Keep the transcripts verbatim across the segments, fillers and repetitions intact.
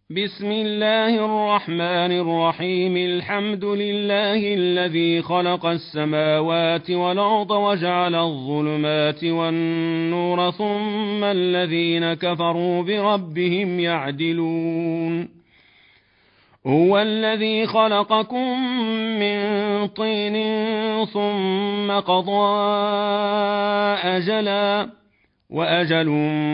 بسم الله الرحمن الرحيم. الحمد لله الذي خلق السماوات والأرض وجعل الظلمات والنور ثم الذين كفروا بربهم يعدلون. هو الذي خلقكم من طين ثم قضى أجلا وأجل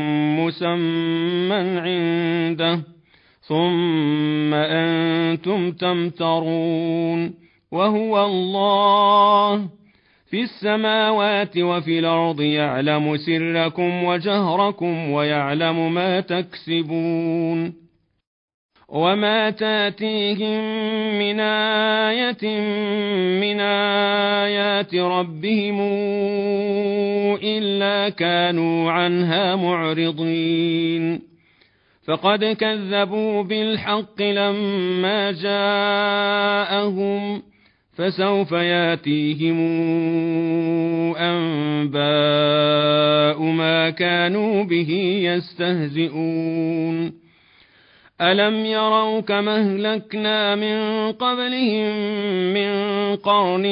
مسمى عنده ثم أنتم تمترون. وهو الله في السماوات وفي الأرض يعلم سركم وجهركم ويعلم ما تكسبون. وما تاتيهم من آية من آيات ربهم إلا كانوا عنها معرضين. فقد كذبوا بالحق لما جاءهم فسوف ياتيهم أنباء ما كانوا به يستهزئون. ألم يروا كما أهلكنا من قبلهم من قرن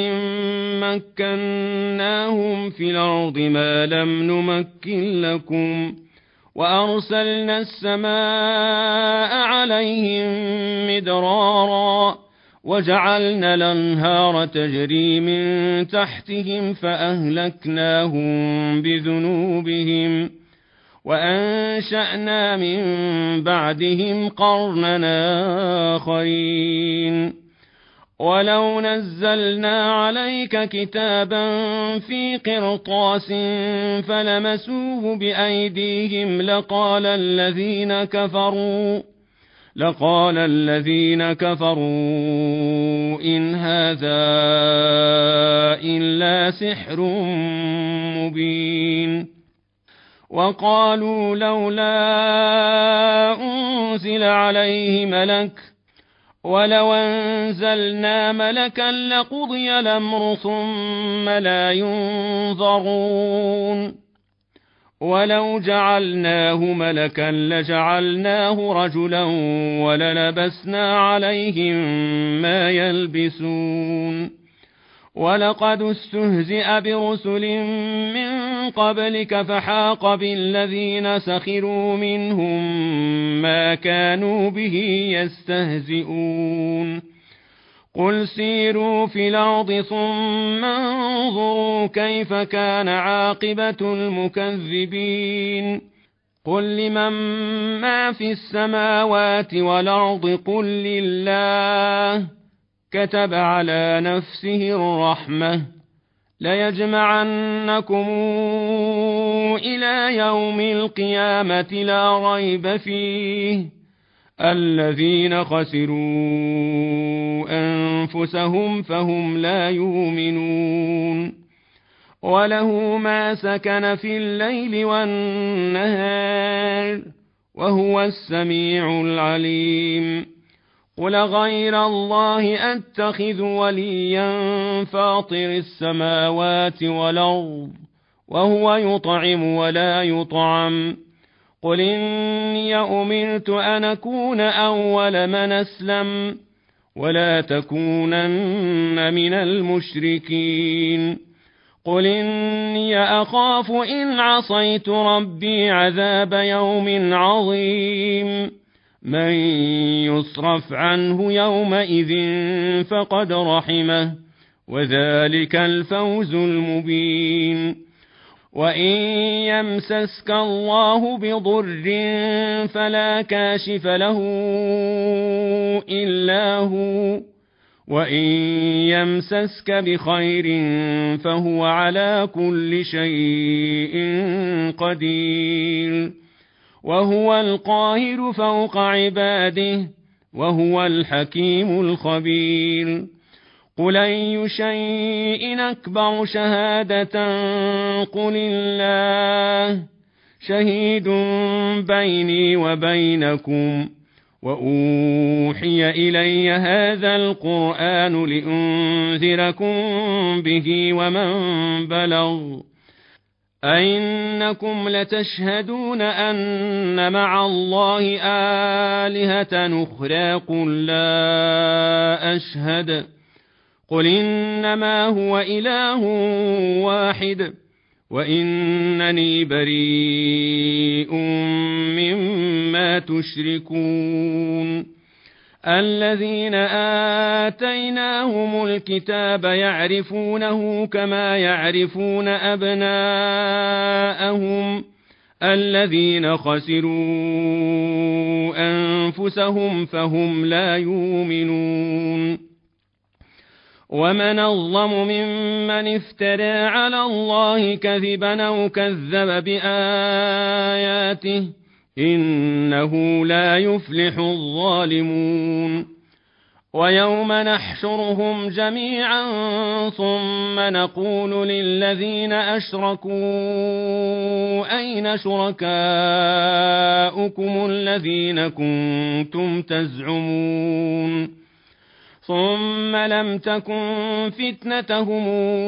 مكناهم في الأرض ما لم نمكن لكم وأرسلنا السماء عليهم مدرارا وجعلنا الأنهار تجري من تحتهم فأهلكناهم بذنوبهم وأنشأنا من بعدهم قرنا آخرين. ولو نزلنا عليك كتابا في قرطاس فلمسوه بأيديهم لقال الذين كفروا لقال الذين كفروا إن هذا إلا سحر مبين. وقالوا لولا أنزل عليه ملك ولو أنزلنا ملكا لقضي الأمر ثم لا ينظرون. ولو جعلناه ملكا لجعلناه رجلا وللبسنا عليهم ما يلبسون. ولقد استهزئ برسل من قبلك فحاق بالذين سخروا منهم ما كانوا به يستهزئون. قل سيروا في الأرض ثم انظروا كيف كان عاقبة المكذبين. قل لمن ما في السماوات والأرض قل لله كتب على نفسه الرحمة ليجمعنكم إلى يوم القيامة لا ريب فيه الذين خسروا أنفسهم فهم لا يؤمنون. وله ما سكن في الليل والنهار وهو السميع العليم. قل غير الله أتخذ وليا فاطر السماوات والأرض وهو يطعم ولا يطعم. قل إني أمرت أن أكون أول من أسلم ولا تكونن من المشركين. قل إني أخاف إن عصيت ربي عذاب يوم عظيم. من يصرف عنه يومئذ فقد رحمه وذلك الفوز المبين. وإن يمسسك الله بضر فلا كاشف له إلا هو وإن يمسسك بخير فهو على كل شيء قدير. وهو القاهر فوق عباده وهو الحكيم الخبير. قل أي شيء أكبر شهادة قل الله شهيد بيني وبينكم وأوحي إلي هذا القرآن لأنذركم به ومن بلغ أئنكم لتشهدون أن مع الله آلهة أخرى قل لا أشهد قل إنما هو إله واحد وإنني بريء مما تشركون الذين آتيناهم الكتاب يعرفونه كما يعرفون أبناءهم الذين خسروا أنفسهم فهم لا يؤمنون ومن أظلم ممن افترى على الله كذبا أو كذب بآياته إنه لا يفلح الظالمون ويوم نحشرهم جميعا ثم نقول للذين أشركوا أين شركاؤكم الذين كنتم تزعمون ثم لم تكن فتنتهم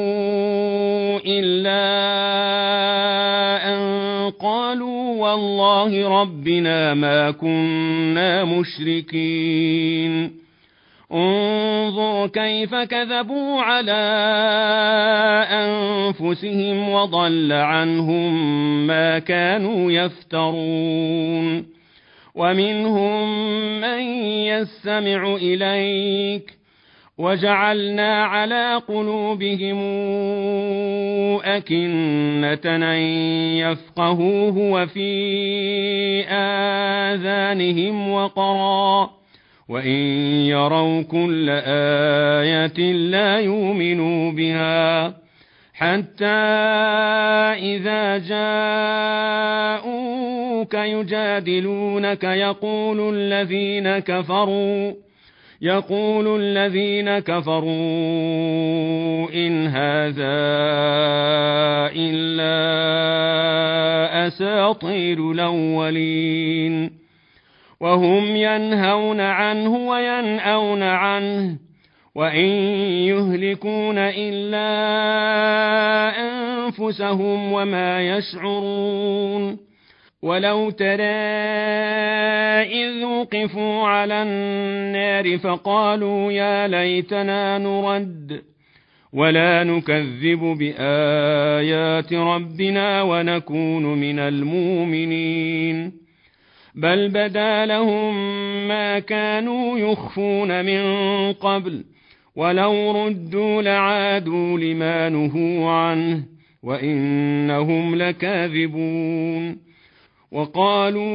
إلا أن قالوا والله ربنا ما كنا مشركين انظر كيف كذبوا على أنفسهم وضل عنهم ما كانوا يفترون ومنهم من يستمع إليك وجعلنا على قلوبهم أكنة أن يفقهوه وفي آذانهم وقرا وإن يروا كل آية لا يؤمنوا بها حتى إذا جاءوك يجادلونك يقول الذين كفروا يقول الذين كفروا إن هذا إلا أساطير الأولين وهم ينهون عنه وينأون عنه وإن يهلكون إلا أنفسهم وما يشعرون ولو ترى إذ وقفوا على النار فقالوا يا ليتنا نرد ولا نكذب بآيات ربنا ونكون من المؤمنين بل بدا لهم ما كانوا يخفون من قبل ولو ردوا لعادوا لما نهوا عنه وإنهم لكاذبون وقالوا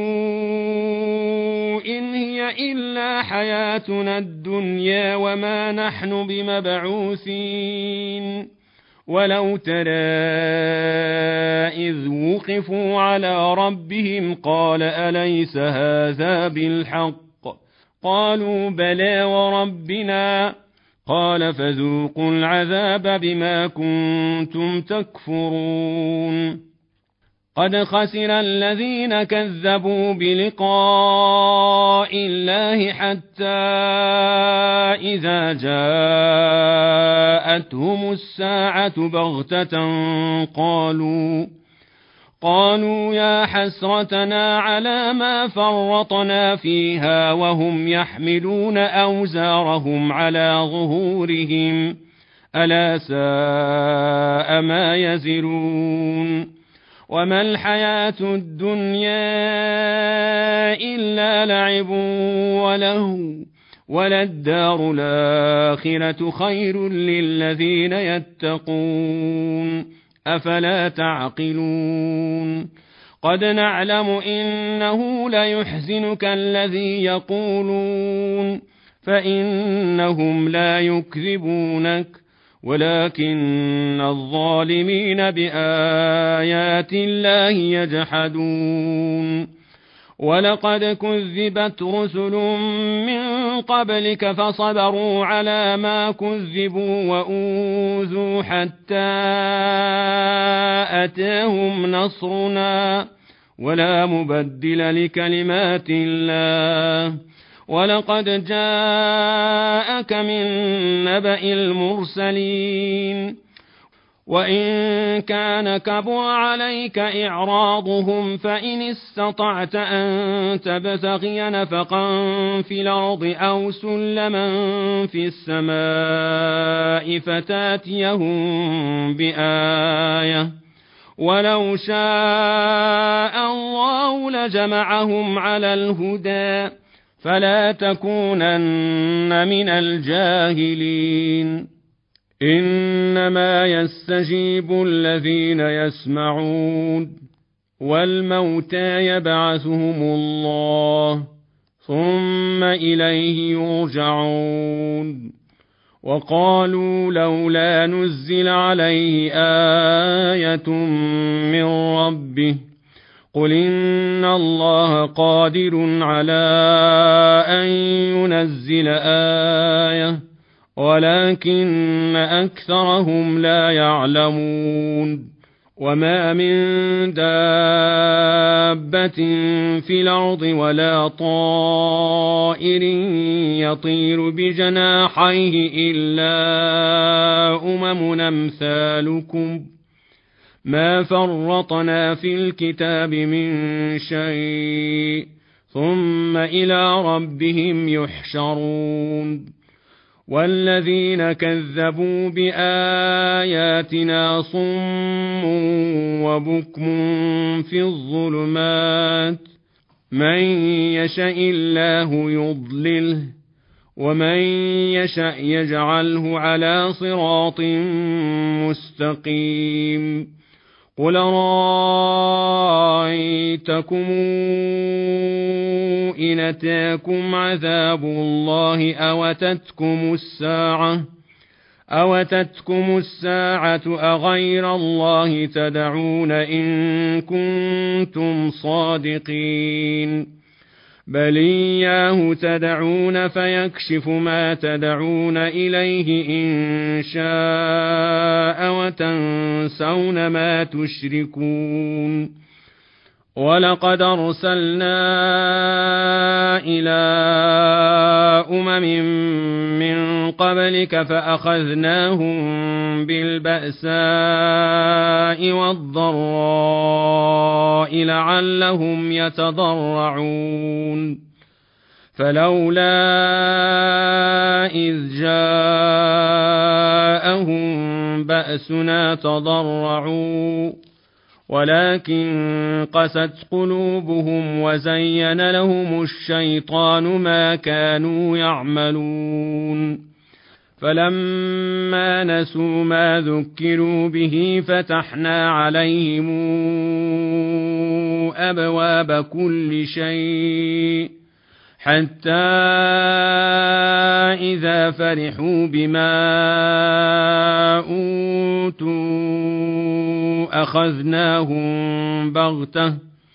إن هي إلا حياتنا الدنيا وما نحن بمبعوثين ولو ترى إذ وقفوا على ربهم قال أليس هذا بالحق قالوا بلى وربنا قال فذوقوا العذاب بما كنتم تكفرون قد خسر الذين كذبوا بلقاء الله حتى إذا جاءتهم الساعة بغتة قالوا قالوا يا حسرتنا على ما فرطنا فيها وهم يحملون أوزارهم على ظهورهم ألا ساء ما يزرون وما الحياة الدنيا إلا لعب وله وللدار الآخرة خير للذين يتقون أفلا تعقلون قد نعلم إنه ليحزنك الذي يقولون فإنهم لا يكذبونك ولكن الظالمين بآيات الله يجحدون ولقد كذبت رسل من قبلك فصبروا على ما كذبوا وأوذوا حتى أتاهم نصرنا ولا مبدل لكلمات الله ولقد جاءك من نبأ المرسلين وإن كان كبر عليك إعراضهم فإن استطعت أن تبتغي نفقا في الأرض أو سلما في السماء فتاتيهم بآية ولو شاء الله لجمعهم على الهدى فلا تكونن من الجاهلين إنما يستجيب الذين يسمعون والموتى يبعثهم الله ثم إليه يرجعون وقالوا لولا نزل عليه آية من ربه قل إن الله قادر على أن ينزل آية ولكن أكثرهم لا يعلمون وما من دابة في الأرض ولا طائر يطير بجناحيه إلا أمم أمثالكم ما فرطنا في الكتاب من شيء ثم إلى ربهم يحشرون والذين كذبوا بآياتنا صم وبكم في الظلمات من يشاء الله يضلله ومن يشاء يجعله على صراط مستقيم قل رأيتكم إن أتاكم عذاب الله أوتتكم الساعة أوتتكم الساعة أغير الله تدعون إن كنتم صادقين بل إياه تدعون فيكشف ما تدعون إليه إن شاء وتنسون ما تشركون ولقد أرسلنا إلى أمم من قبلك فأخذناهم بالبأساء والضراء لعلهم يتضرعون فلولا إذ جاءهم بأسنا تضرعوا ولكن قست قلوبهم وزين لهم الشيطان ما كانوا يعملون فلما نسوا ما ذكروا به فتحنا عليهم أبواب كل شيء حتى إذا فرحوا بما أوتوا أخذناهم بغتة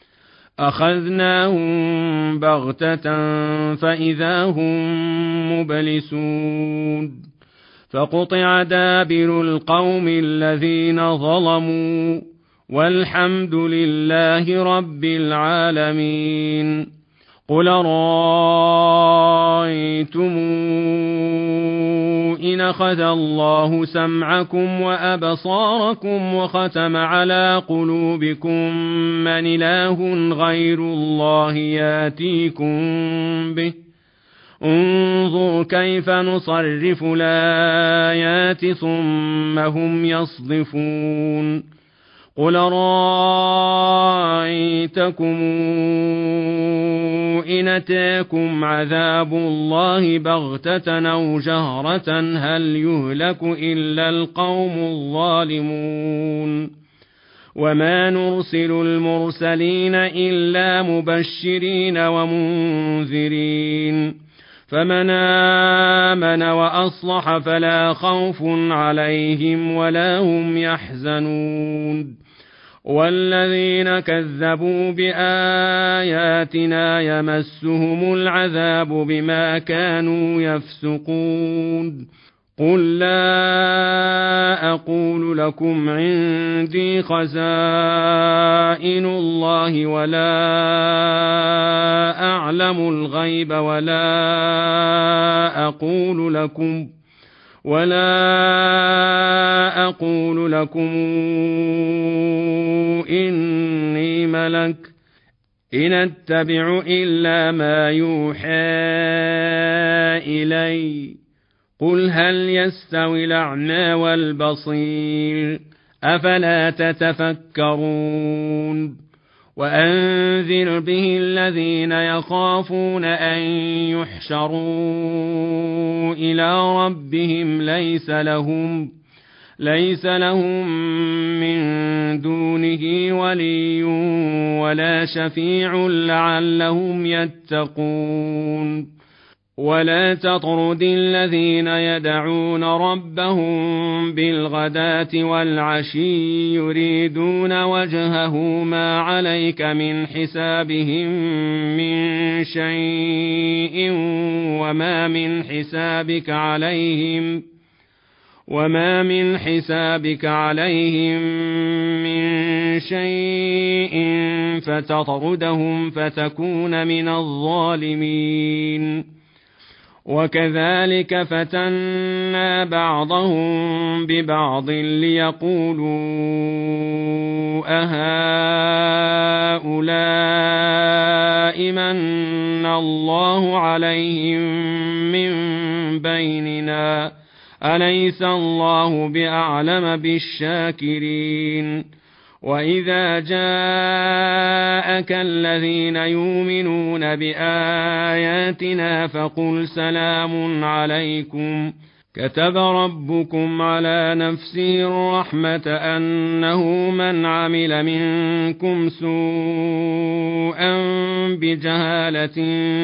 أخذناهم بغتة فإذا هم مبلسون فقطع دابر القوم الذين ظلموا والحمد لله رب العالمين قل رأيتم إن أخذ الله سمعكم وأبصاركم وختم على قلوبكم من إله غير الله ياتيكم به انظر كيف نصرف الآيات ثم هم يصدفون قل رأيتكم إن أتاكم عذاب الله بغتة أو جهرة هل يهلك إلا القوم الظالمون وما نرسل المرسلين إلا مبشرين ومنذرين فمن آمن وأصلح فلا خوف عليهم ولا هم يحزنون والذين كذبوا بآياتنا يمسهم العذاب بما كانوا يفسقون قل لا أقول لكم عندي خزائن الله ولا أعلم الغيب ولا أقول لكم ولا أقول لكم إني ملك إن أتبع إلا ما يوحى إلي قل هل يستوي الأعمى والبصير أفلا تتفكرون وأنذر به الذين يخافون أن يحشروا إلى ربهم ليس لهم ليس لهم من دونه ولي ولا شفيع لعلهم يتقون ولا تطرد الذين يدعون ربهم بالغداة والعشي يريدون وجهه ما عليك من حسابهم من شيء وما من حسابك عليهم وما من حسابك عليهم من شيء فتطردهم فتكون من الظالمين وكذلك فتنا بعضهم ببعض ليقولوا أهؤلاء من الله عليهم من بيننا أليس الله بأعلم بالشاكرين وإذا جاءك الذين يؤمنون بآياتنا فقل سلام عليكم كتب ربكم على نفسه الرحمة أنه من عمل منكم سوءا بجهالة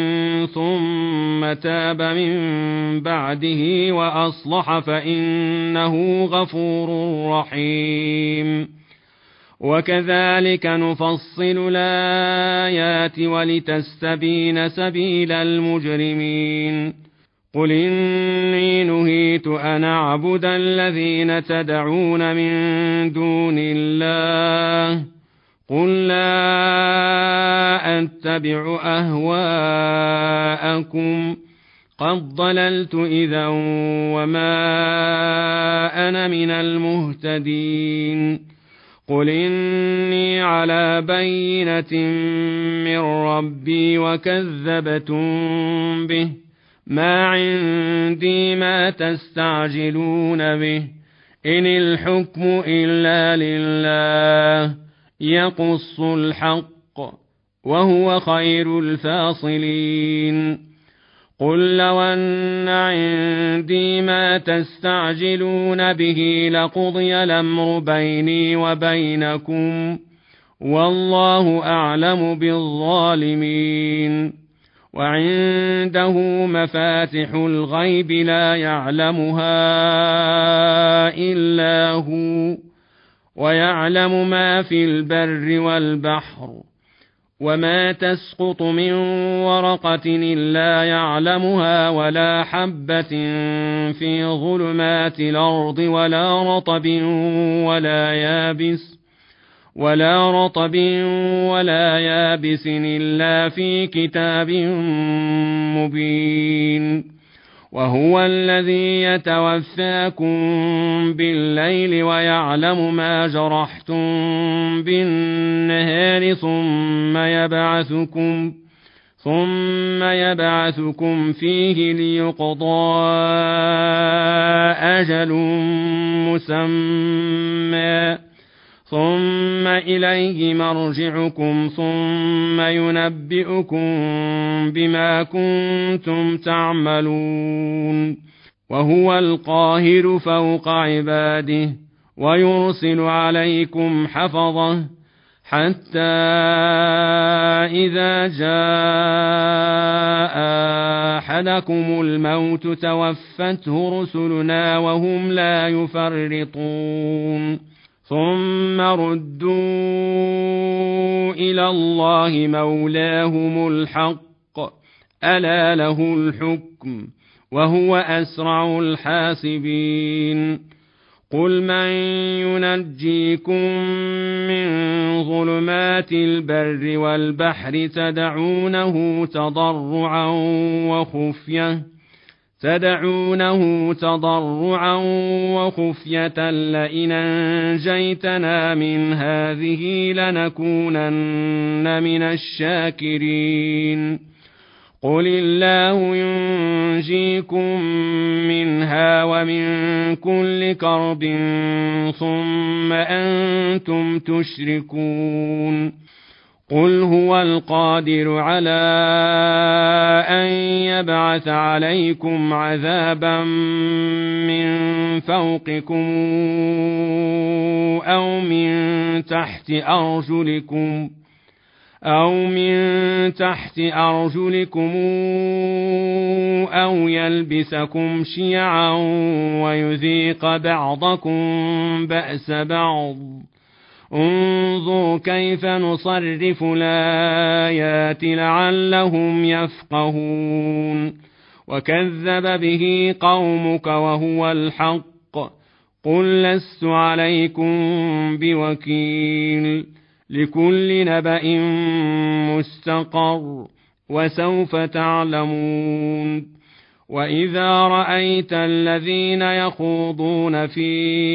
ثم تاب من بعده وأصلح فإنه غفور رحيم وكذلك نفصل الآيات ولتستبين سبيل المجرمين قل إني نهيت أن أعبد الذين تدعون من دون الله قل لا أتبع أهواءكم قد ضللت إذا وما أنا من المهتدين قل إني على بينة من ربي وكذبتم به ما عندي ما تستعجلون به إن الحكم إلا لله يقص الحق وهو خير الفاصلين قل لو أن عندي ما تستعجلون به لقضي الأمر بيني وبينكم والله أعلم بالظالمين وعنده مفاتح الغيب لا يعلمها إلا هو ويعلم ما في البر والبحر وما تسقط من ورقة إلا يعلمها ولا حبة في ظلمات الأرض ولا رطب ولا يابس ولا رطب ولا يابس إلا في كتاب مبين وهو الذي يتوفاكم بالليل ويعلم ما جرحتم بالنهار ثم يبعثكم ثم يبعثكم فيه ليقضى أجل مسمى ثم إليه مرجعكم ثم ينبئكم بما كنتم تعملون وهو القاهر فوق عباده ويرسل عليكم حفظه حتى إذا جاء أحدكم الموت توفته رسلنا وهم لا يفرطون ثم ردوا إلى الله مولاهم الحق ألا له الحكم وهو أسرع الحاسبين قل من ينجيكم من ظلمات البر والبحر تدعونه تضرعا وخفية تدعونه تضرعا وخفية لئن أنجيتنا من هذه لنكونن من الشاكرين قل الله ينجيكم منها ومن كل كرب ثم أنتم تشركون قل هو القادر على أن يبعث عليكم عذابا من فوقكم أو من تحت أرجلكم أو من تحت أرجلكم أو يلبسكم شيعا ويذيق بعضكم بأس بعض انظر كيف نصرف الآيات لعلهم يفقهون وكذب به قومك وهو الحق قل لست عليكم بوكيل لكل نبأ مستقر وسوف تعلمون وإذا رأيت الذين يخوضون في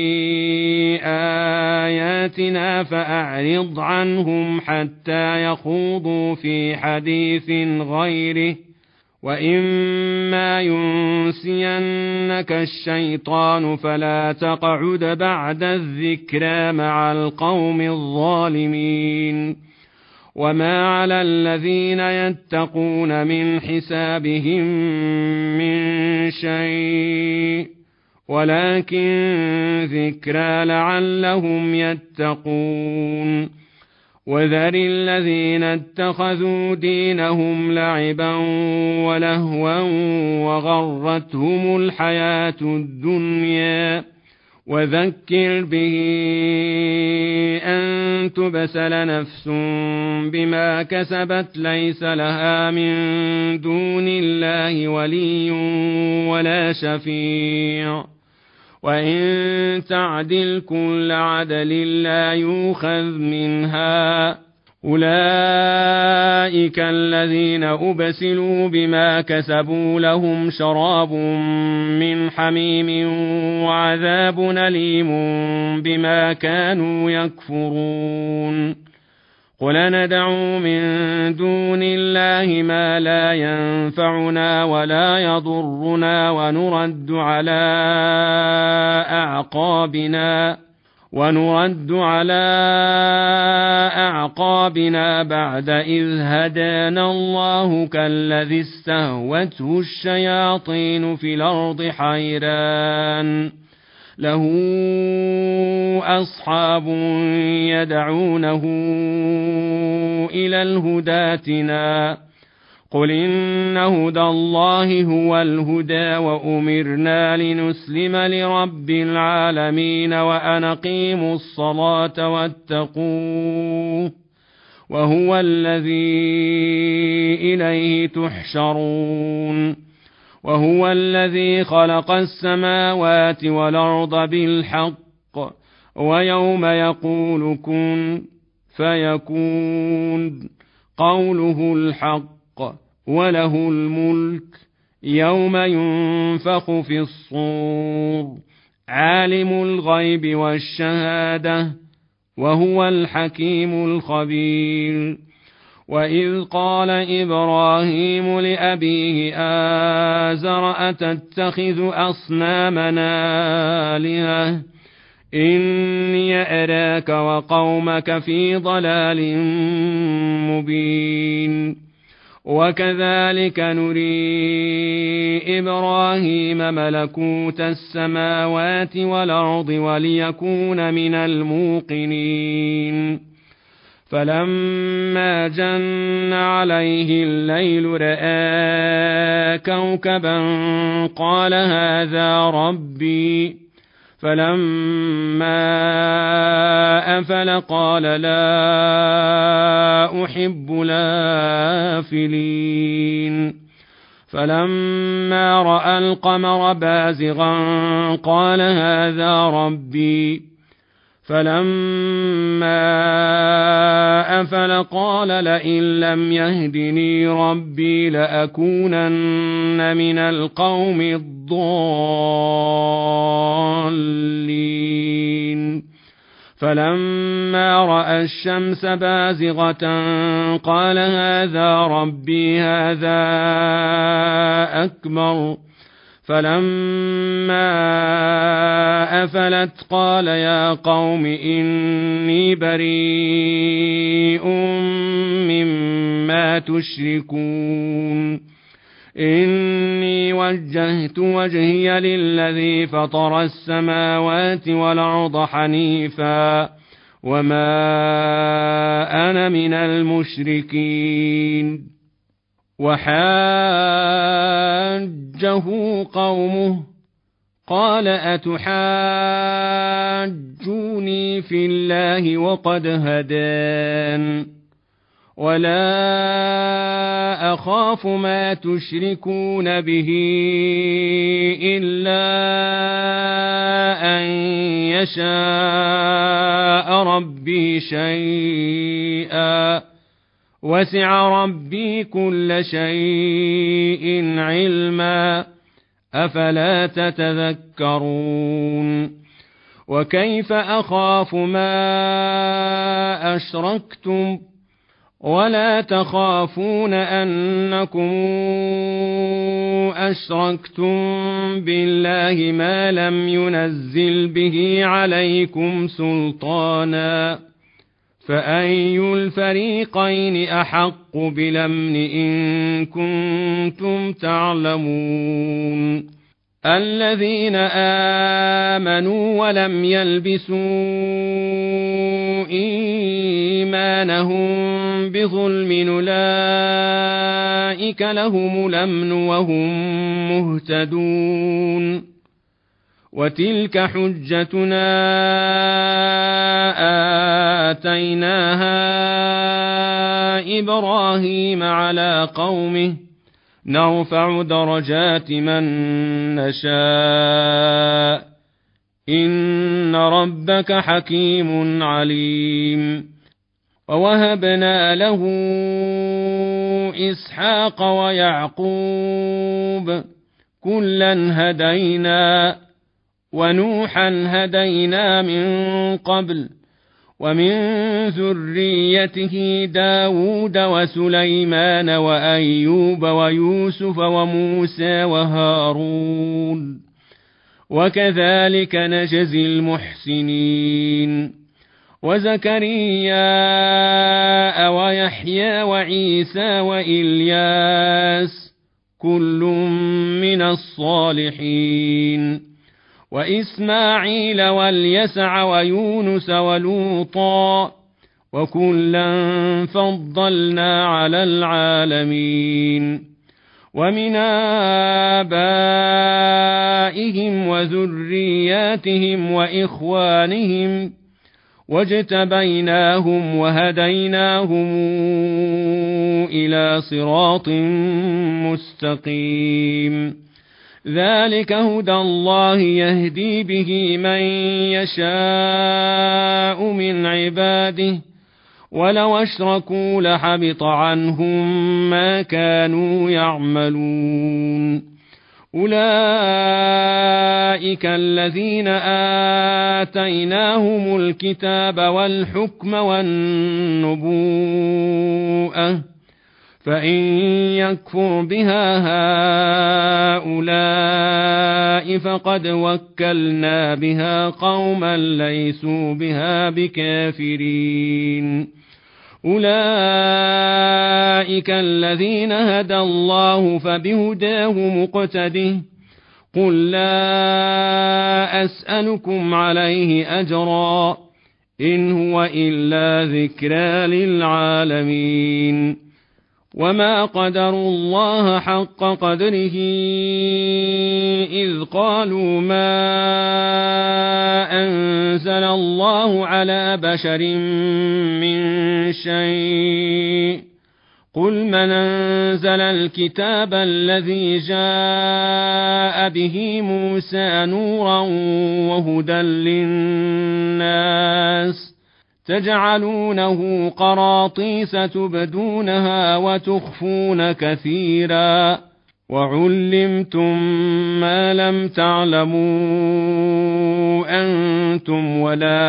آياتنا فأعرض عنهم حتى يخوضوا في حديث غيره وإما ينسينك الشيطان فلا تقعد بعد الذكرى مع القوم الظالمين وما على الذين يتقون من حسابهم من شيء ولكن ذكرى لعلهم يتقون وذر الذين اتخذوا دينهم لعبا ولهوا وغرتهم الحياة الدنيا وذكر به أن تبسل نفس بما كسبت ليس لها من دون الله ولي ولا شفيع وإن تعدل كل عدل لا يؤخذ منها أولئك الذين أبسلوا بما كسبوا لهم شراب من حميم وعذاب أليم بما كانوا يكفرون قل ندعو من دون الله ما لا ينفعنا ولا يضرنا ونرد على أعقابنا ونرد على أعقابنا بعد إذ هدانا الله كالذي استهوته الشياطين في الأرض حيران له أصحاب يدعونه إلى الهدى ائتنا قل إن هدى الله هو الهدى وأمرنا لنسلم لرب العالمين وأن أقيموا الصلاة واتقوه وهو الذي إليه تحشرون وهو الذي خلق السماوات والأرض بالحق ويوم يقول كن فيكون قوله الحق وله الملك يوم ينفخ في الصور عالم الغيب والشهادة وهو الحكيم الخبير وإذ قال إبراهيم لأبيه آزر أتتخذ أصنامنا آلهة إني أراك وقومك في ضلال مبين وكذلك نري إبراهيم ملكوت السماوات والأرض وليكون من الموقنين فلما جن عليه الليل رأى كوكبا قال هذا ربي فلما أفل قال لا أحب الآفلين فلما رأى القمر بازغا قال هذا ربي فلما أفل قال لئن لم يهدني ربي لأكونن من القوم الضالين فلما رأى الشمس بازغة قال هذا ربي هذا أكبر فلما أفلت قال يا قوم إني بريء مما تشركون إني وجهت وجهي للذي فطر السماوات والأرض حنيفا وما أنا من المشركين وحاجه قومه قال أتحاجوني في الله وقد هدان ولا أخاف ما تشركون به إلا أن يشاء ربي شيئا وسع ربي كل شيء علما أفلا تتذكرون وكيف أخاف ما أشركتم ولا تخافون أنكم أشركتم بالله ما لم ينزل به عليكم سلطانا فأي الفريقين أحق بالأمن إن كنتم تعلمون الذين آمنوا ولم يلبسوا إيمانهم بظلم أولئك لهم الأمن وهم مهتدون وتلك حجتنا آتيناها إبراهيم على قومه نرفع درجات من نشاء إن ربك حكيم عليم ووهبنا له إسحاق ويعقوب كلا هدينا ونوحا هدينا من قبل ومن ذريته داود وسليمان وأيوب ويوسف وموسى وهارون وكذلك نجزي المحسنين وزكريا ويحيى وعيسى وإلياس كل من الصالحين وإسماعيل واليسع ويونس ولوطا وكلا فضلنا على العالمين ومن آبائهم وذرياتهم وإخوانهم واجتبيناهم وهديناهم إلى صراط مستقيم ذلك هدى الله يهدي به من يشاء من عباده ولو أشركوا لحبط عنهم ما كانوا يعملون أولئك الذين آتيناهم الكتاب والحكم والنبوءة فإن يكفر بها هؤلاء فقد وكلنا بها قوما ليسوا بها بكافرين أولئك الذين هدى الله فبهداه مقتده قل لا أسألكم عليه أجرا إن هو إلا ذكرى للعالمين وما قدروا الله حق قدره إذ قالوا ما أنزل الله على بشر من شيء قل من أنزل الكتاب الذي جاء به موسى نورا وهدى للناس تجعلونه قراطيس تبدونها وتخفون كثيرا وعلمتم ما لم تعلموا أنتم ولا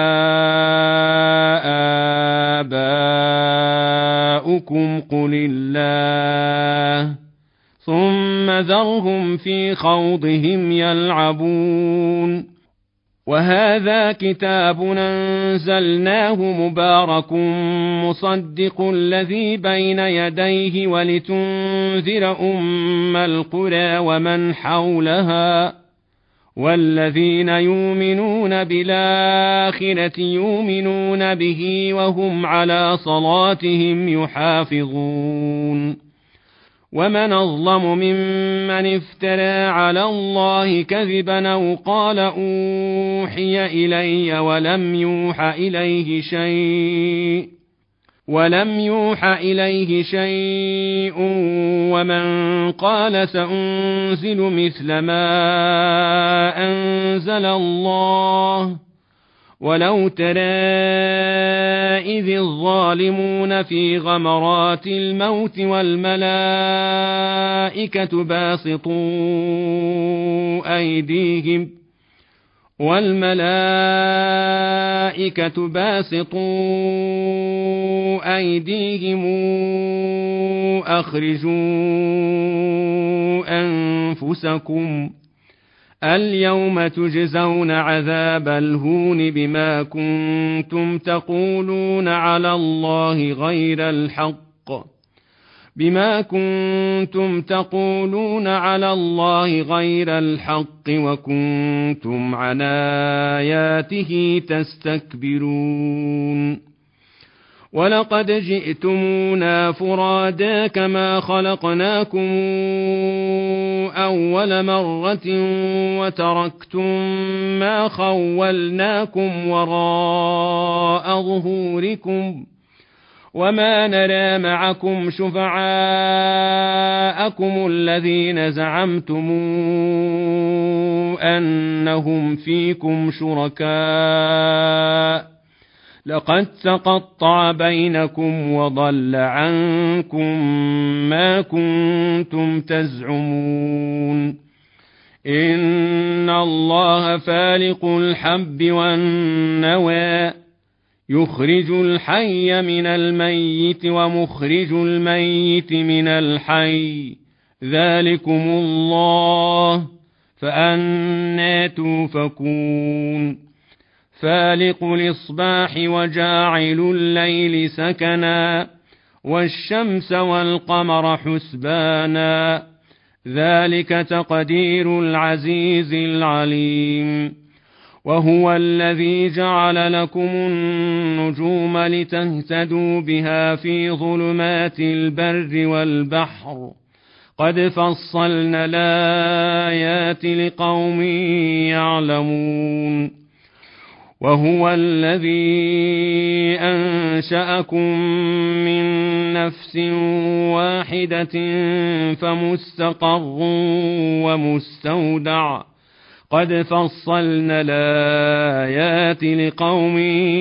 آباؤكم قل الله ثم ذرهم في خوضهم يلعبون وهذا كتاب أنزلناه مبارك مصدق الذي بين يديه ولتنذر أم القرى ومن حولها والذين يؤمنون بالآخرة يؤمنون به وهم على صلاتهم يحافظون ومن أظلم ممن افترى على الله كذبا أو قال أوحي إلي ولم يوح إليه شيء ولم يوح إليه شيء ومن قال سأنزل مثل ما أنزل الله ولو ترى إذ الظالمون في غمرات الموت والملائكة باسطوا أيديهم والملائكة باسطوا أيديهم أخرجوا أنفسكم اليوم تجزون عذاب الهون بما كنتم تقولون على الله غير الحق بما كنتم تقولون على الله غير الحق وكنتم عن آياته تستكبرون ولقد جئتمونا فرادا كما خلقناكم أول مرة وتركتم ما خولناكم وراء ظهوركم وما نرى معكم شفعاءكم الذين زعمتم أنهم فيكم شركاء لقد تقطع بينكم وضل عنكم ما كنتم تزعمون إن الله فالق الحب والنوى يخرج الحي من الميت ومخرج الميت من الحي ذلكم الله فأنى توفكون فالق الإصباح وجاعل الليل سكنا والشمس والقمر حسبانا ذلك تقدير العزيز العليم وهو الذي جعل لكم النجوم لتهتدوا بها في ظلمات البر والبحر قد فصلنا الآيات لقوم يعلمون وهو الذي أنشأكم من نفس واحدة فمستقر ومستودع قد فصلنا الآيات لقوم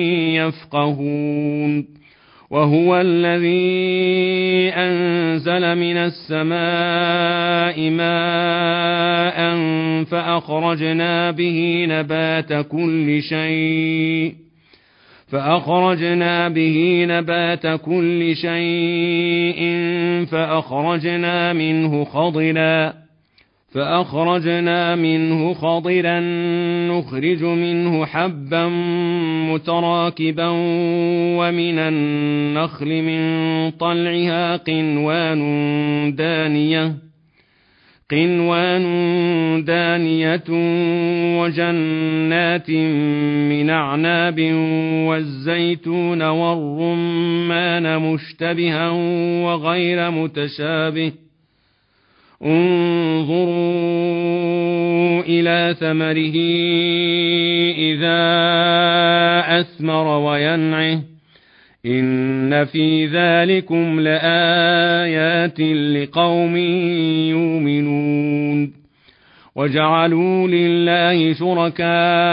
يفقهون وهو الذي أنزل من السماء ماء فأخرجنا به نبات كل شيء فأخرجنا به نبات كل شيء فأخرجنا منه خضرا فأخرجنا منه خضرا نخرج منه حبا متراكبا ومن النخل من طلعها قنوان دانية قنوان دانية وجنات من أعناب والزيتون والرمان مشتبها وغير متشابه انظروا إلى ثمره إذا أثمر وينعه إن إن في ذلكم لآيات لقوم يؤمنون وجعلوا لله شركاء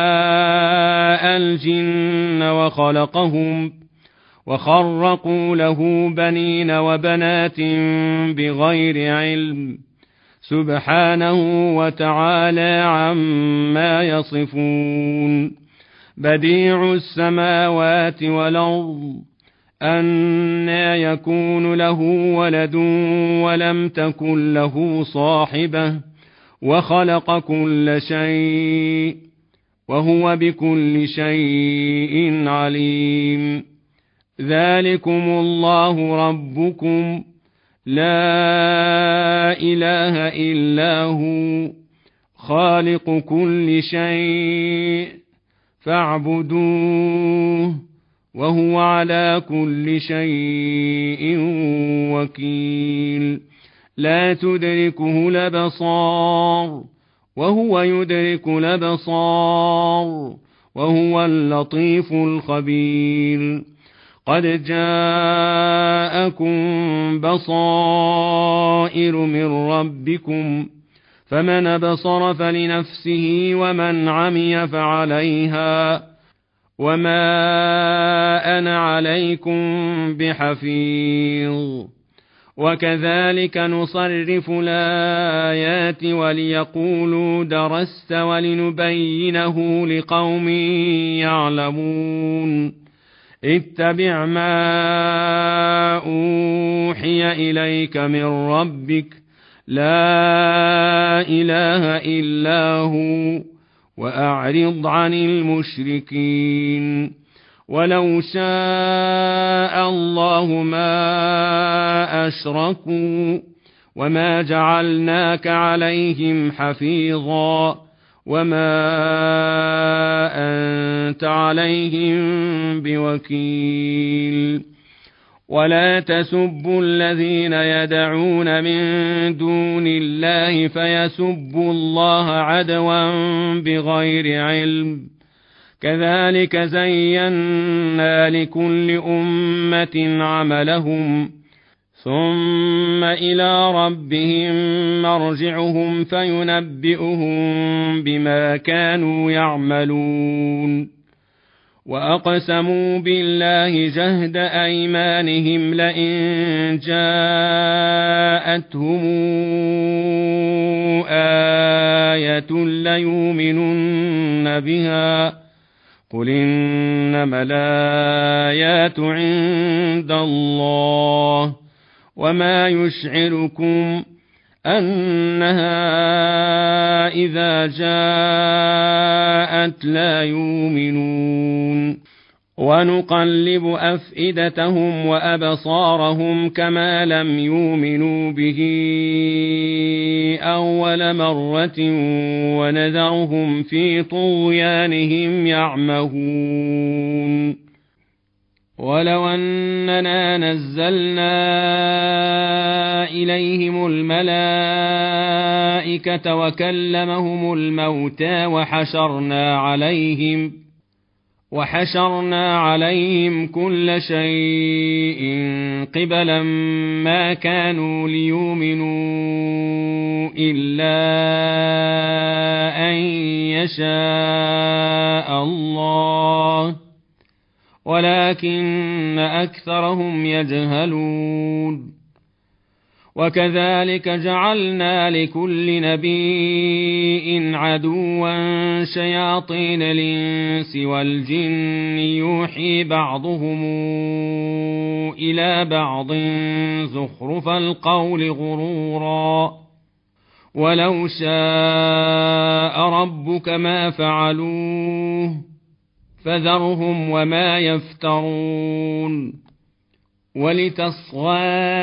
الجن وخلقهم وخرقوا له بنين وبنات بغير علم سبحانه وتعالى عما يصفون بديع السماوات والأرض أنى يكون له ولد ولم تكن له صاحبة وخلق كل شيء وهو بكل شيء عليم ذلكم الله ربكم لا إله إلا هو خالق كل شيء فاعبدوه وهو على كل شيء وكيل لا تدركه الأبصار وهو يدرك الأبصار وهو اللطيف الخبير قد جاءكم بصائر من ربكم فمن أبصر فلنفسه ومن عمي فعليها وما أنا عليكم بحفيظ وكذلك نصرف الآيات وليقولوا درست ولنبينه لقوم يعلمون اتبع ما أوحي إليك من ربك لا إله إلا هو وأعرض عن المشركين ولو شاء الله ما أشركوا وما جعلناك عليهم حفيظا وما أنت عليهم بوكيل ولا تسبوا الذين يدعون من دون الله فيسبوا الله عدوا بغير علم كذلك زينا لكل أمة عملهم ثم إلى ربهم مرجعهم فينبئهم بما كانوا يعملون وأقسموا بالله جهد أيمانهم لئن جاءتهم آية ليؤمنن بها قل إنما الآيات عند الله وما يشعركم أنها إذا جاءت لا يؤمنون ونقلب أفئدتهم وأبصارهم كما لم يؤمنوا به أول مرة ونذرهم في طغيانهم يعمهون ولو أننا نزلنا إليهم الملائكة وكلمهم الموتى وحشرنا عليهم وحشرنا عليهم كل شيء قبلا ما كانوا ليؤمنوا إلا أن يشاء الله ولكن أكثرهم يجهلون وكذلك جعلنا لكل نبي عدوا شياطين الإنس والجن يوحي بعضهم إلى بعض زخرف القول غرورا ولو شاء ربك ما فعلوه فذرهم وما يفترون ولتصغى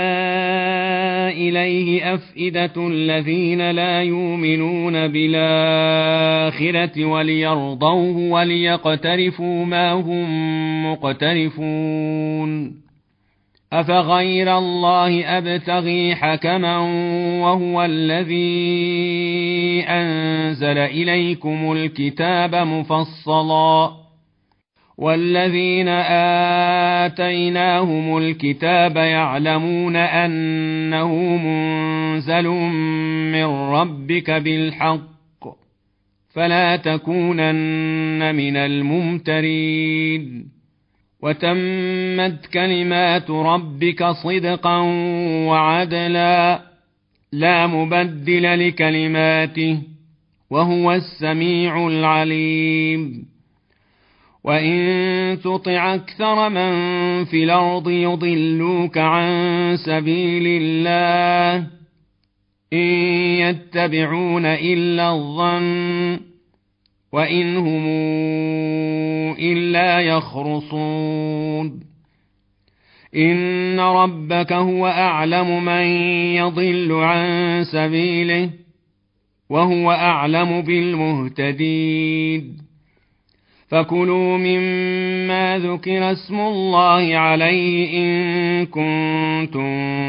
إليه أفئدة الذين لا يؤمنون بالآخرة وليرضوه وليقترفوا ما هم مقترفون أفغير الله أبتغي حكما وهو الذي أنزل إليكم الكتاب مفصلا والذين آتيناهم الكتاب يعلمون أنه منزل من ربك بالحق فلا تكونن من الممترين وتمت كلمات ربك صدقا وعدلا لا مبدل لكلماته وهو السميع العليم وإن تطع أكثر من في الأرض يضلوك عن سبيل الله إن يتبعون إلا الظن وإن هم إلا يخرصون إن ربك هو أعلم من يضل عن سبيله وهو أعلم بالمهتدين فكلوا مما ذكر اسم الله عليه إن كنتم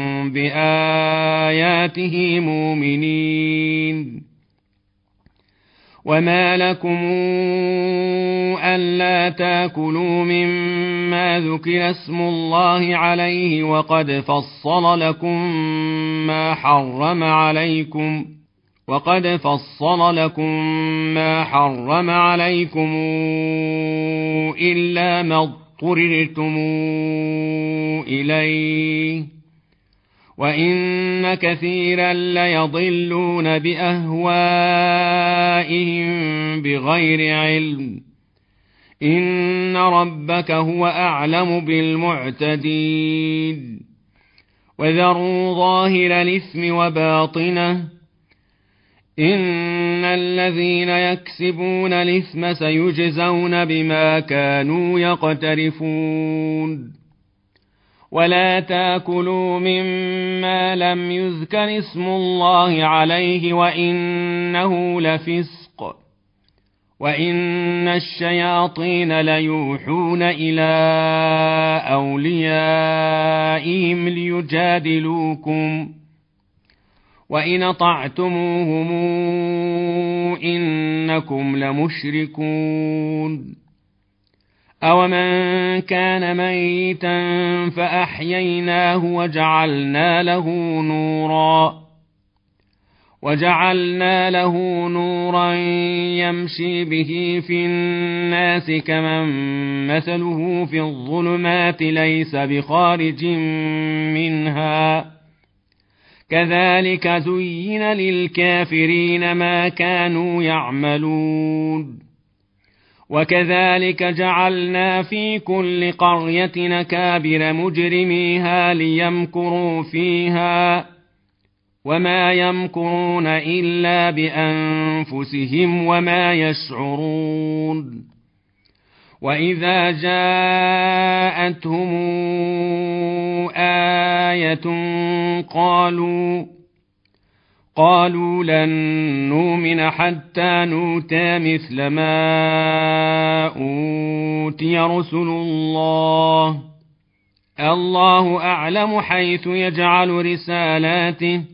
بآياته مؤمنين وما لكم ألا تاكلوا مما ذكر اسم الله عليه وقد فصل لكم ما حرم عليكم وقد فصل لكم ما حرم عليكم إلا ما اضطررتم إليه وإن كثيرا ليضلون بأهوائهم بغير علم إن ربك هو أعلم بالمعتدين وذروا ظاهر الإثم وباطنه إن الذين يكسبون الإثم سيجزون بما كانوا يقترفون ولا تاكلوا مما لم يذكر اسم الله عليه وإنه لفسق وإن الشياطين ليوحون إلى أوليائهم ليجادلوكم وإن أطعتموهم إنكم لمشركون أومن كان ميتا فأحييناه وجعلنا له نورا وجعلنا له نورا يمشي به في الناس كمن مثله في الظلمات ليس بخارج منها كذلك زين للكافرين ما كانوا يعملون وكذلك جعلنا في كل قرية أكابر مجرميها ليمكروا فيها وما يمكرون إلا بأنفسهم وما يشعرون وإذا جاءتهم آية قالوا قالوا لن نؤمن حتى نؤتى مثل ما أوتي رسل الله الله أعلم حيث يجعل رسالاته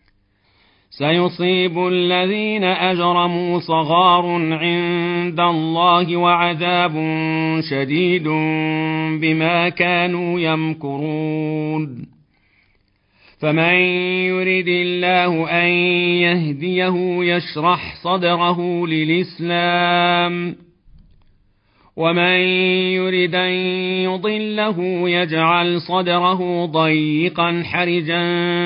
سيصيب الذين أجرموا صغار عند الله وعذاب شديد بما كانوا يمكرون فمن يرد الله أن يهديه يشرح صدره للإسلام ومن يرد أن يضله يجعل صدره ضيقا حرجا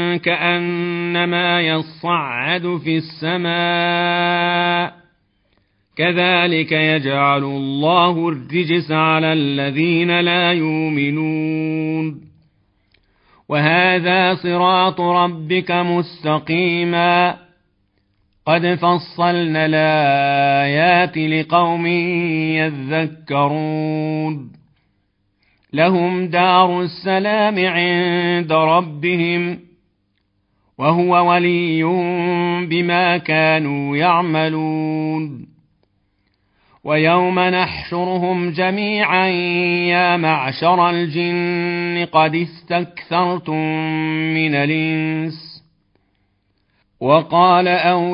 كأنما يصعد في السماء كذلك يجعل الله الرجس على الذين لا يؤمنون وهذا صراط ربك مستقيما قد فصلنا الآيات لقوم يذكرون لهم دار السلام عند ربهم وهو ولي بما كانوا يعملون ويوم نحشرهم جميعا يا معشر الجن قد استكثرتم من الإنس وقال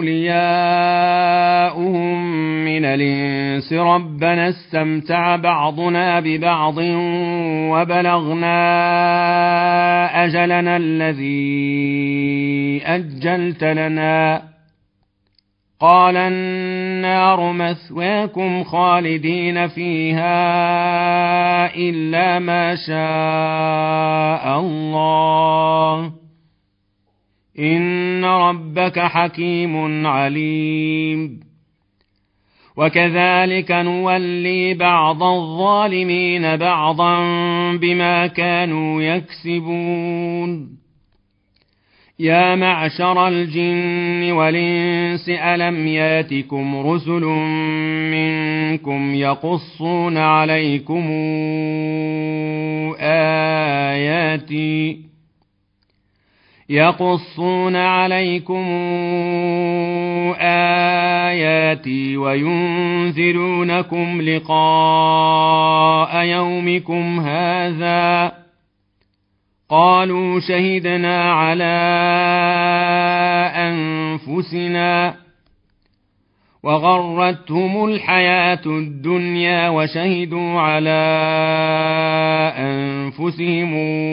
أولياؤهم من الإنس ربنا استمتع بعضنا ببعض وبلغنا أجلنا الذي أجلت لنا قال النار مثواكم خالدين فيها إلا ما شاء الله إن ربك حكيم عليم. وكذلك نولي بعض الظالمين بعضا بما كانوا يكسبون. يا معشر الجن والإنس ألم ياتكم رسل منكم يقصون عليكم آياتي يقصون عليكم آياتي وينذرونكم لقاء يومكم هذا قالوا شهدنا على أنفسنا وغرتهم الحياة الدنيا وشهدوا على أنفسهم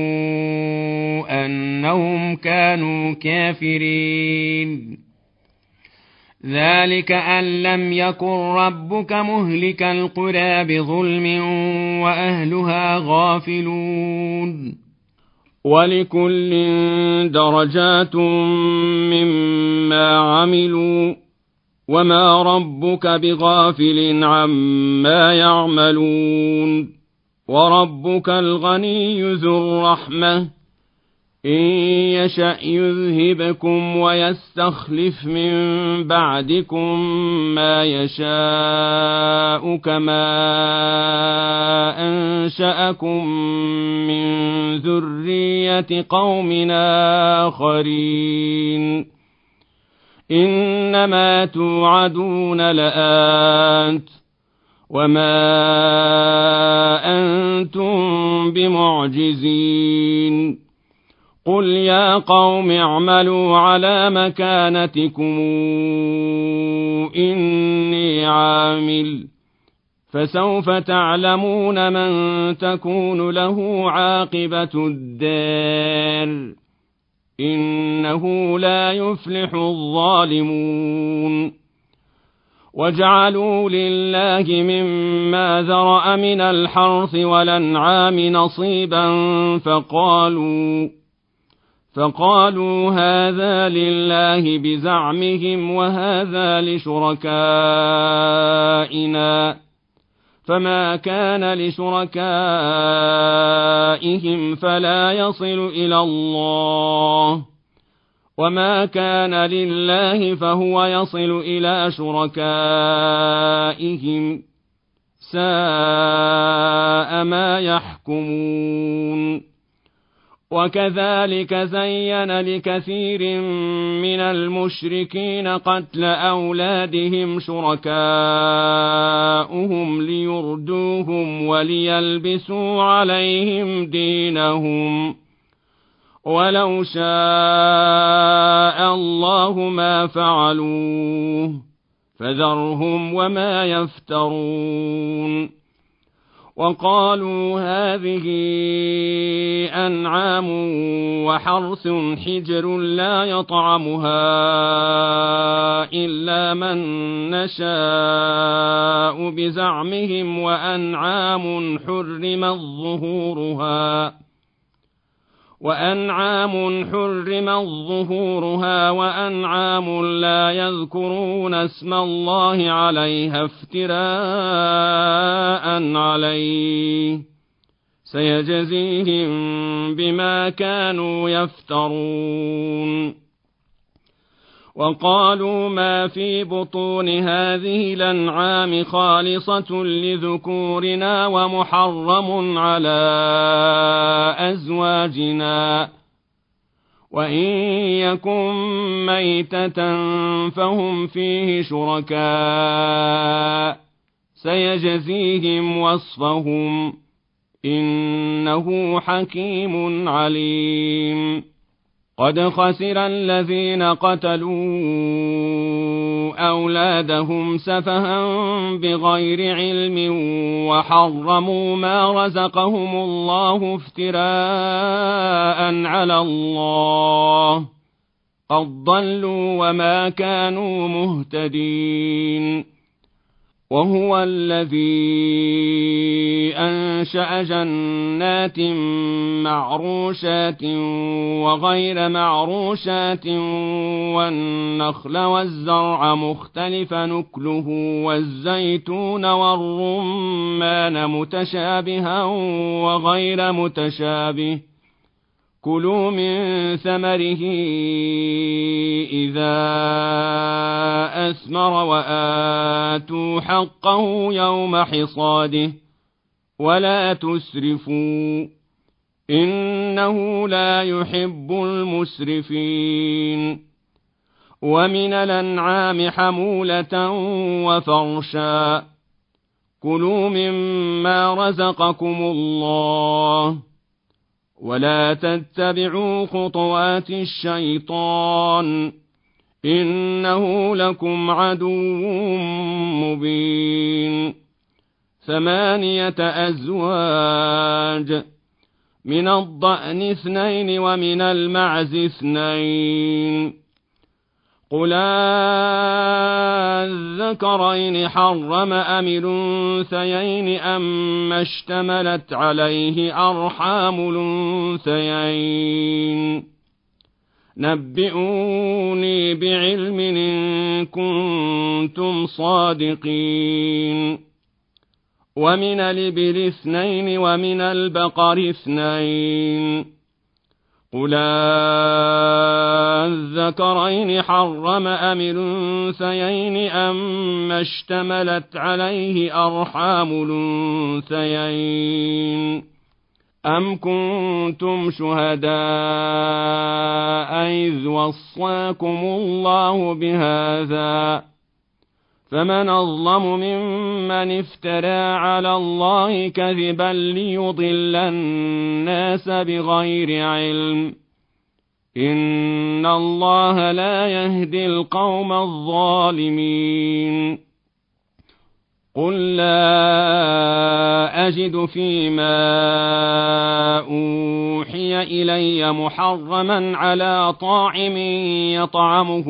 أنهم كانوا كافرين. ذلك أن لم يكن ربك مهلك القرى بظلم وأهلها غافلون. ولكل درجات مما عملوا وما ربك بغافل عما يعملون. وربك الغني ذو الرحمة إن يشأ يذهبكم ويستخلف من بعدكم ما يشاء كما أنشأكم من ذرية قوم آخرين. إنما توعدون لآت وما أنتم بمعجزين. قل يا قوم اعملوا على مكانتكم إني عامل فسوف تعلمون من تكون له عاقبة الدار إنه لا يفلح الظالمون. وجعلوا لله مما ذرأ من الحرث والأنعام نصيبا فقالوا فقالوا هذا لله بزعمهم وهذا لشركائنا فما كان لشركائهم فلا يصل إلى الله وما كان لله فهو يصل إلى شركائهم ساء ما يحكمون. وكذلك زين لكثير من المشركين قتل أولادهم شركاؤهم ليردوهم وليلبسوا عليهم دينهم ولو شاء الله ما فعلوه فذرهم وما يفترون. وقالوا هذه أنعام وحرث حجر لا يطعمها إلا من نشاء بزعمهم وأنعام حرمت ظهورها وأنعام حرمت ظهورها وأنعام لا يذكرون اسم الله عليها افتراء عليه سيجزيهم بما كانوا يفترون. وقالوا ما في بطون هذه الأنعام خالصة لذكورنا ومحرم على أزواجنا وإن يكن ميتة فهم فيه شركاء سيجزيهم وصفهم إنه حكيم عليم. قد خسر الذين قتلوا أولادهم سفها بغير علم وحرموا ما رزقهم الله افتراء على الله قد ضلوا وما كانوا مهتدين. وهو الذي أنشأ جنات معروشات وغير معروشات والنخل والزرع مختلف نكله والزيتون والرمان متشابها وغير متشابه كلوا من ثمره إذا أثمر وآتوا حقه يوم حصاده ولا تسرفوا إنه لا يحب المسرفين. ومن الأنعام حمولة وفرشا كلوا مما رزقكم الله ولا تتبعوا خطوات الشيطان إنه لكم عدو مبين. ثمانية أزواج من الضأن اثنين ومن المعز اثنين قل الذكرين حرم أم الأنثيين أما اشتملت عليه أرحام الأنثيين نبئوني بعلم إن كنتم صادقين. ومن الإبل اثنين ومن البقر اثنين قل الذكرين حرم أم الأنثيين أما اشتملت عليه أرحام الأنثيين أم كنتم شهداء إذ وصاكم الله بهذا فمن أظلم ممن افترى على الله كذبا ليضل الناس بغير علم إن الله لا يهدي القوم الظالمين. قل لا أجد فيما أوحي إلي محرما على طاعم يطعمه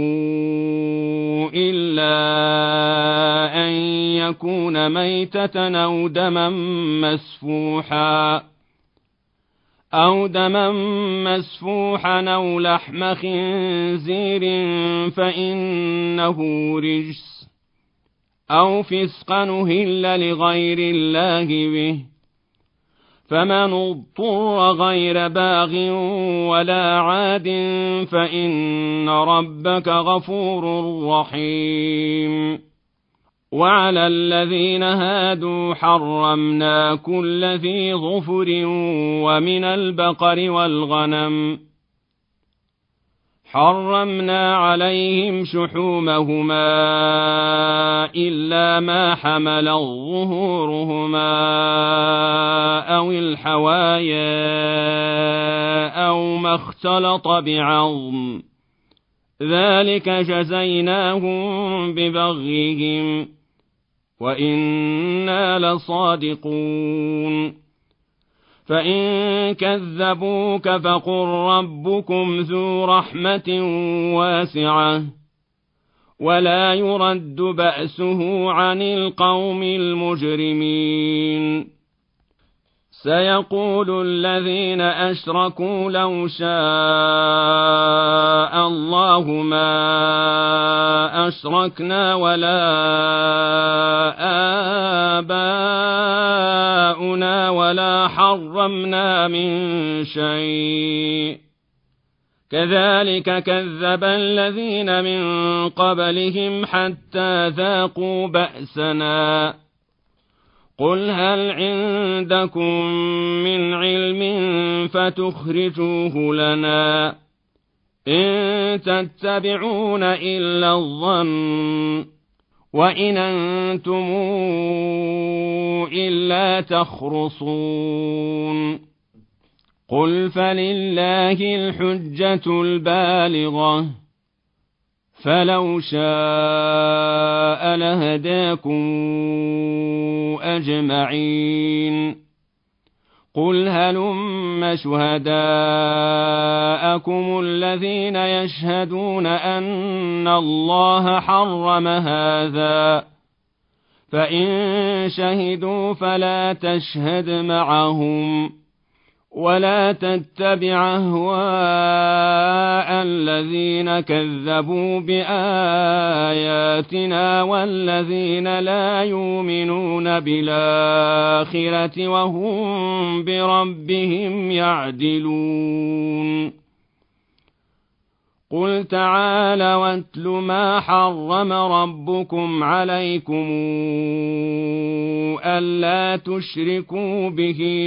إلا أن يكون ميتة أو دما مسفوحا أو دما مسفوحا أو لحم خنزير فإنه رجس أو فسقا أهل لغير الله به فمن اضطر غير باغ ولا عاد فإن ربك غفور رحيم. وعلى الذين هادوا حرمنا كل ذي ظفر ومن البقر والغنم حرمنا عليهم شحومهما إلا ما حمل ظهورهما أو الحوايا أو ما اختلط بعظم ذلك جزيناهم ببغيهم وإنا لصادقون. فإن كذبوك فقل ربكم ذو رحمة واسعة ولا يرد بأسه عن القوم المجرمين. سيقول الذين أشركوا لو شاء الله ما أشركنا ولا آباؤنا ولا حرمنا من شيء كذلك كذب الذين من قبلهم حتى ذاقوا بأسنا. قل هل عندكم من علم فتخرجوه لنا إن تتبعون إلا الظن وإن أنتم إلا تخرصون. قل فلله الحجة البالغة فلو شاء لهداكم أجمعين قل هلم شهداءكم الذين يشهدون أن الله حرم هذا فإن شهدوا فلا تشهد معهم ولا تتبع أهواء الذين كذبوا بآياتنا والذين لا يؤمنون بالآخرة وهم بربهم يعدلون قل تعالوا واتل ما حرم ربكم عليكم ألا تشركوا به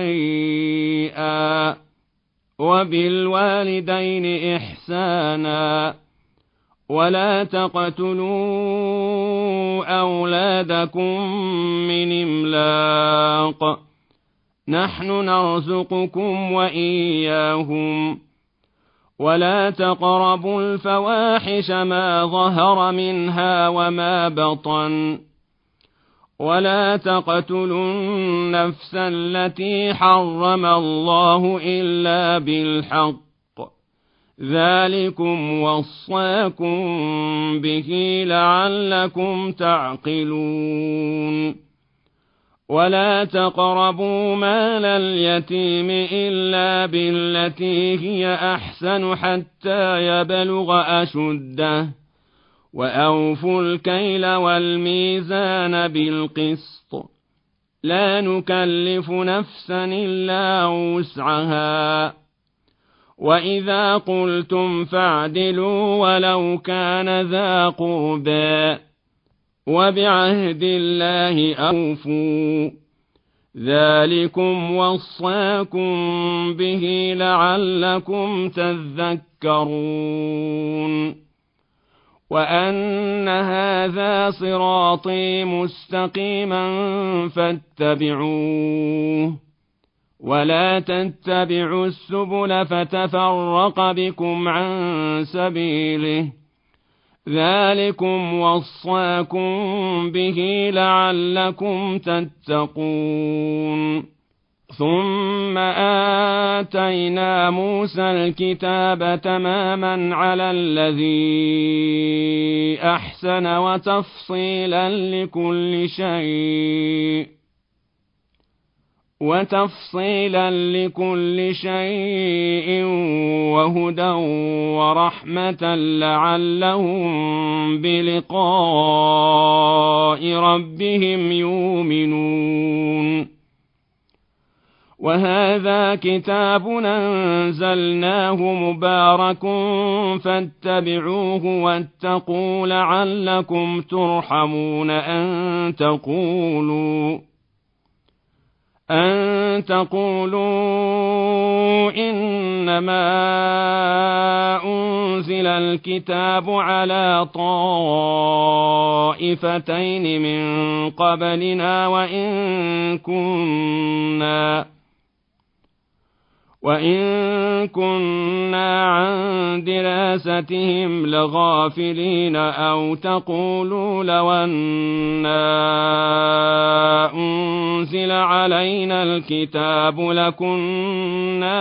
شيئا وبالوالدين إحسانا ولا تقتلوا أولادكم من إملاق نحن نرزقكم وإياهم ولا تقربوا الفواحش ما ظهر منها وما بطن ولا تقتلوا النفس التي حرم الله إلا بالحق ذلكم وصاكم به لعلكم تعقلون ولا تقربوا مال اليتيم إلا بالتي هي أحسن حتى يبلغ أشده وأوفوا الكيل والميزان بالقسط لا نكلف نفسا إلا وسعها وإذا قلتم فاعدلوا ولو كان ذا قربى وبعهد الله أوفوا ذلكم وصاكم به لعلكم تذكرون وأن هذا صراطي مستقيما فاتبعوه ولا تتبعوا السبل فتفرق بكم عن سبيله ذلكم وصاكم به لعلكم تتقون ثم آتينا موسى الكتاب تماما على الذي أحسن وتفصيلا لكل شيء وتفصيلا لكل شيء وهدى ورحمة لعلهم بلقاء ربهم يؤمنون وهذا كتاب أنزلناه مبارك فاتبعوه واتقوا لعلكم ترحمون أن تقولوا أن تقولوا إنما أنزل الكتاب على طائفتين من قبلنا وإن كنا وإن كنا عن دراستهم لغافلين أو تقولوا لو أنا أنزل علينا الكتاب لكنا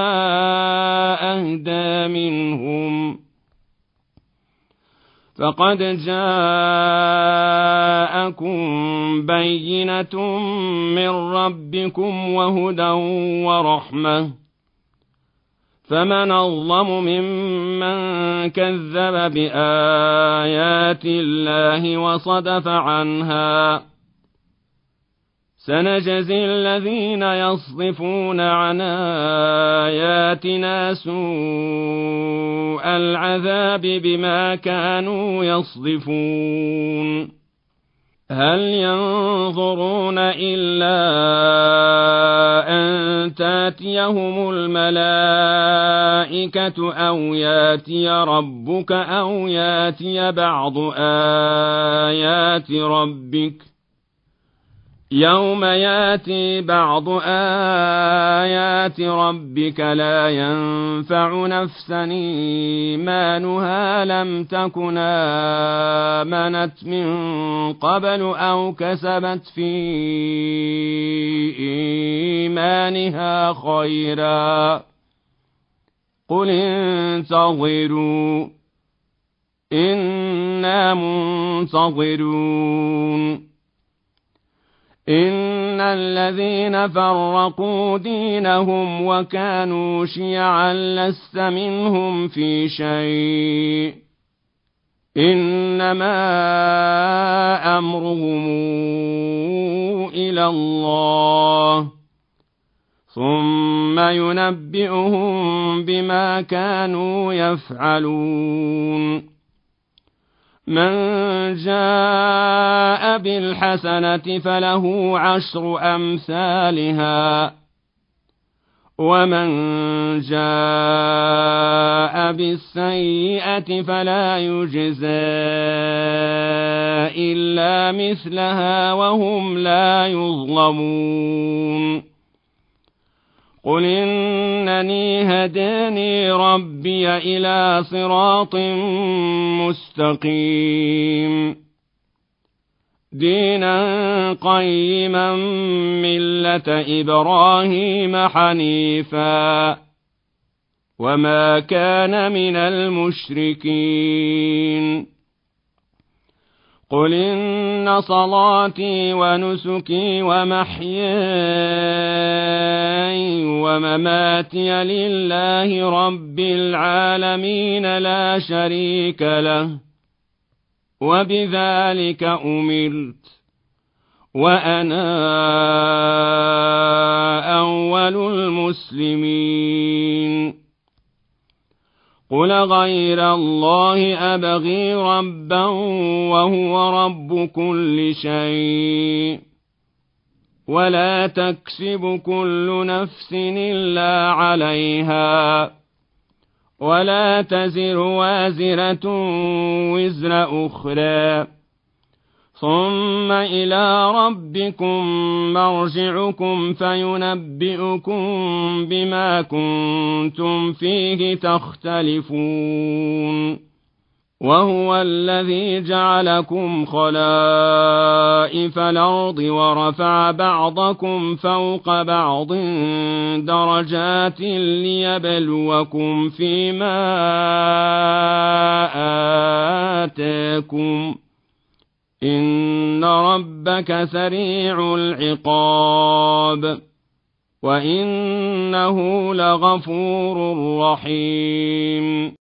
أهدى منهم فقد جاءكم بينة من ربكم وهدى ورحمة فمن أظلم ممن كذب بآيات الله وصدف عنها سنجزي الذين يصدفون عن آياتنا سوء العذاب بما كانوا يصدفون هل ينظرون إلا أن تاتيهم الملائكة أو ياتي ربك أو ياتي بعض آيات ربك يوم ياتي بعض آيات ربك لا ينفع نفسا إيمانها لم تكن آمنت من قبل أو كسبت في إيمانها خيرا قل انتظروا إنا منتظرون إن الذين فرقوا دينهم وكانوا شيعا لست منهم في شيء إنما أمرهم إلى الله ثم ينبئهم بما كانوا يفعلون من جاء بالحسنة فله عشر أمثالها ومن جاء بالسيئة فلا يجزى إلا مثلها وهم لا يظلمون قل إنني هداني ربي إلى صراط مستقيم دينا قيما ملة إبراهيم حنيفا وما كان من المشركين قل إن صلاتي ونسكي ومحياي ومماتي لله رب العالمين لا شريك له وبذلك أمرت وأنا أول المسلمين قل غير الله أبغي ربا وهو رب كل شيء ولا تكسب كل نفس إلا عليها ولا تزر وازرة وزر أخرى ثم إلى ربكم مرجعكم فينبئكم بما كنتم فيه تختلفون وهو الذي جعلكم خلائف الأرض ورفع بعضكم فوق بعض درجات ليبلوكم فيما آتاكم إن ربك سريع العقاب وإنه لغفور رحيم